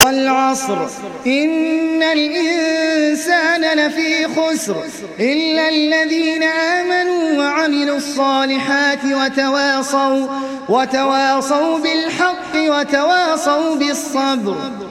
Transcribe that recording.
والعصر إن الإنسان لفي خسر إلا الذين آمنوا وعملوا الصالحات وتواصوا بالحق وتواصوا بالصبر.